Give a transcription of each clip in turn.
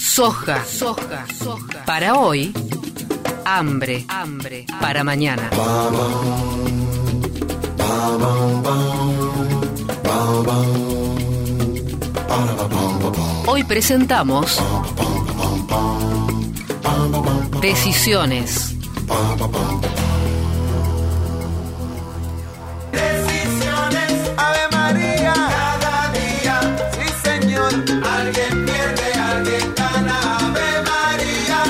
Soja. Para hoy, hambre. Para mañana. Hoy presentamos Decisiones. Decisiones, Ave María, cada día, sí señor, alguien pierde, alguien gana, Ave María.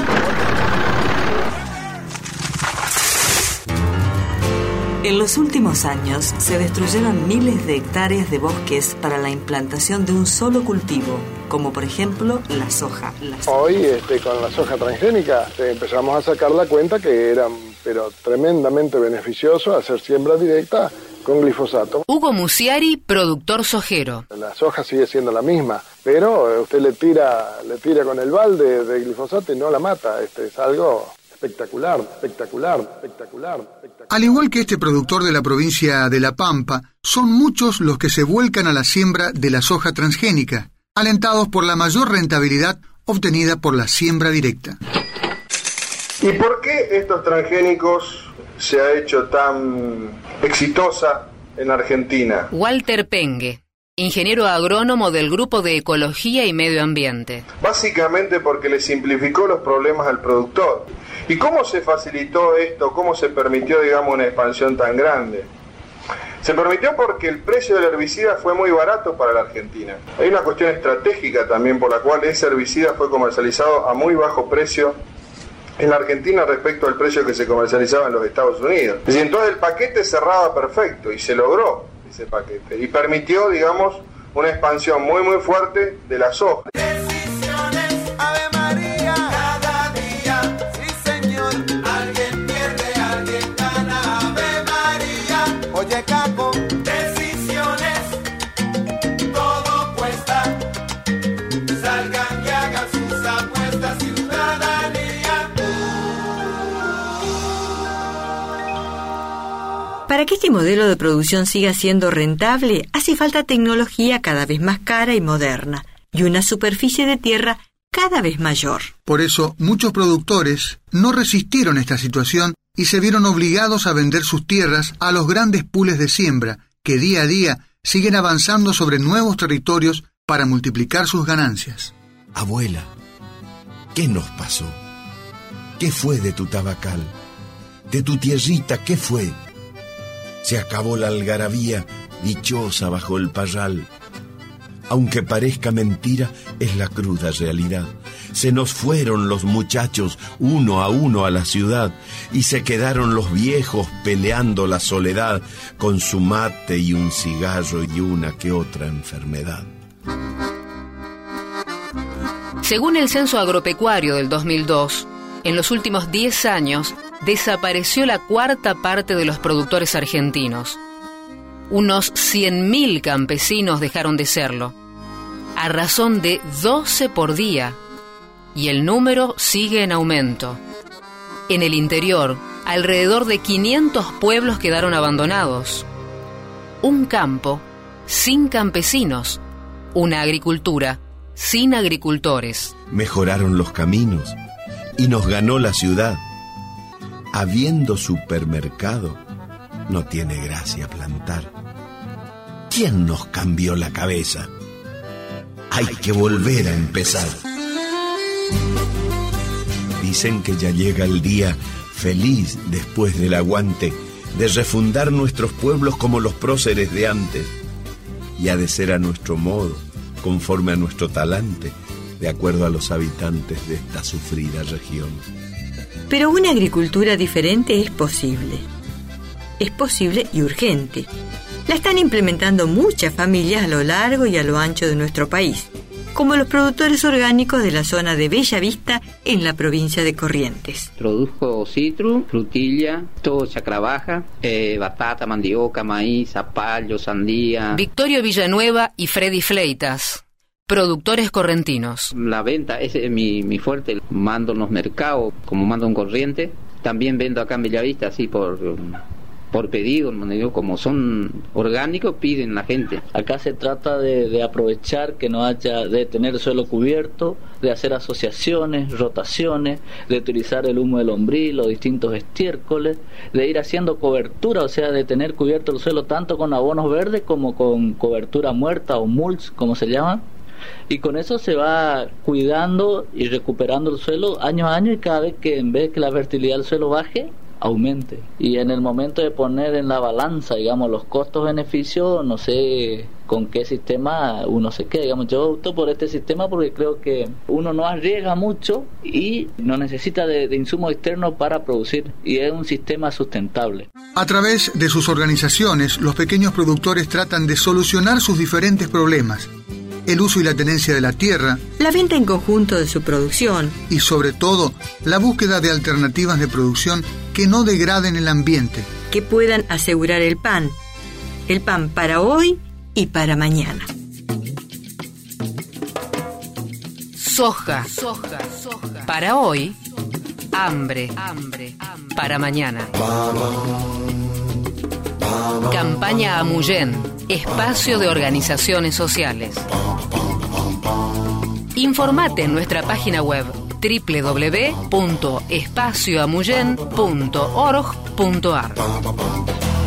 En los últimos años se destruyeron miles de hectáreas de bosques para la implantación de un solo cultivo, como por ejemplo la soja. Hoy con la soja transgénica empezamos a sacar la cuenta que era tremendamente beneficioso hacer siembra directa con glifosato. Hugo Musiari, productor sojero. La soja sigue siendo la misma, pero usted le tira con el balde de glifosato y no la mata. Es algo espectacular. Al igual que este productor de la provincia de La Pampa, son muchos los que se vuelcan a la siembra de la soja transgénica, alentados por la mayor rentabilidad obtenida por la siembra directa. ¿Y por qué estos transgénicos se ha hecho tan exitosa en Argentina? Walter Pengue, ingeniero agrónomo del Grupo de Ecología y Medio Ambiente. Básicamente porque le simplificó los problemas al productor. ¿Y cómo se facilitó esto? ¿Cómo se permitió, digamos, una expansión tan grande? Se permitió porque el precio del herbicida fue muy barato para la Argentina. Hay una cuestión estratégica también por la cual ese herbicida fue comercializado a muy bajo precio en la Argentina respecto al precio que se comercializaba en los Estados Unidos. Es decir, entonces el paquete cerraba perfecto y se logró ese paquete y permitió, digamos, una expansión muy muy fuerte de la soja. Decisiones, Ave María, cada día, sí señor, alguien pierde, alguien gana, Ave María. Oye Caco, decisiones, todo cuesta, salgan y hagan sus apuestas, ciudadanía. Para que este modelo de producción siga siendo rentable, hace falta tecnología cada vez más cara y moderna, y una superficie de tierra cada vez mayor. Por eso, muchos productores no resistieron esta situación y se vieron obligados a vender sus tierras a los grandes pools de siembra, que día a día siguen avanzando sobre nuevos territorios para multiplicar sus ganancias. Abuela, ¿qué nos pasó? ¿Qué fue de tu tabacal? ¿De tu tierrita qué fue? Se acabó la algarabía dichosa bajo el parral. Aunque parezca mentira, es la cruda realidad. Se nos fueron los muchachos uno a uno a la ciudad y se quedaron los viejos peleando la soledad con su mate y un cigarro y una que otra enfermedad. Según el Censo Agropecuario del 2002, en los últimos 10 años desapareció la cuarta parte de los productores argentinos. Unos 100.000 campesinos dejaron de serlo, a razón de 12 por día, y el número sigue en aumento. En el interior, alrededor de 500 pueblos quedaron abandonados. Un campo sin campesinos, una agricultura sin agricultores. Mejoraron los caminos y nos ganó la ciudad. Habiendo supermercado, no tiene gracia plantar. ¿Quién nos cambió la cabeza? Hay que volver a empezar. Dicen que ya llega el día feliz después del aguante de refundar nuestros pueblos como los próceres de antes. Y ha de ser a nuestro modo, conforme a nuestro talante, de acuerdo a los habitantes de esta sufrida región. Pero una agricultura diferente es posible. Es posible y urgente. La están implementando muchas familias a lo largo y a lo ancho de nuestro país, como los productores orgánicos de la zona de Bella Vista en la provincia de Corrientes. Produzco citru, frutilla, todo chacra baja, batata, mandioca, maíz, zapallo, sandía. Victorio Villanueva y Freddy Fleitas, productores correntinos. La venta, ese es mi fuerte. Mando en los mercados, como mando en Corrientes. También vendo acá en Bellavista, así por por pedido, como son orgánicos, piden la gente. Acá se trata de aprovechar que no haya, de tener suelo cubierto, de hacer asociaciones, rotaciones, de utilizar el humo de lombriz, los distintos estiércoles, de ir haciendo cobertura, o sea, de tener cubierto el suelo tanto con abonos verdes como con cobertura muerta o mulch, como se llama. Y con eso se va cuidando y recuperando el suelo año a año, y cada vez que en vez de que la fertilidad del suelo baje, aumente. Y en el momento de poner en la balanza, digamos, los costos-beneficios, no sé con qué sistema uno se queda. Digamos, yo opto por este sistema porque creo que uno no arriesga mucho y no necesita de insumos externos para producir, y es un sistema sustentable. A través de sus organizaciones, los pequeños productores tratan de solucionar sus diferentes problemas: el uso y la tenencia de la tierra, la venta en conjunto de su producción y, sobre todo, la búsqueda de alternativas de producción que no degraden el ambiente, que puedan asegurar el pan para hoy y para mañana. Soja. Para hoy, hambre. Para mañana. Campaña Amuyén, espacio de organizaciones sociales. Informate en nuestra página web www.espacioamuyen.org.ar.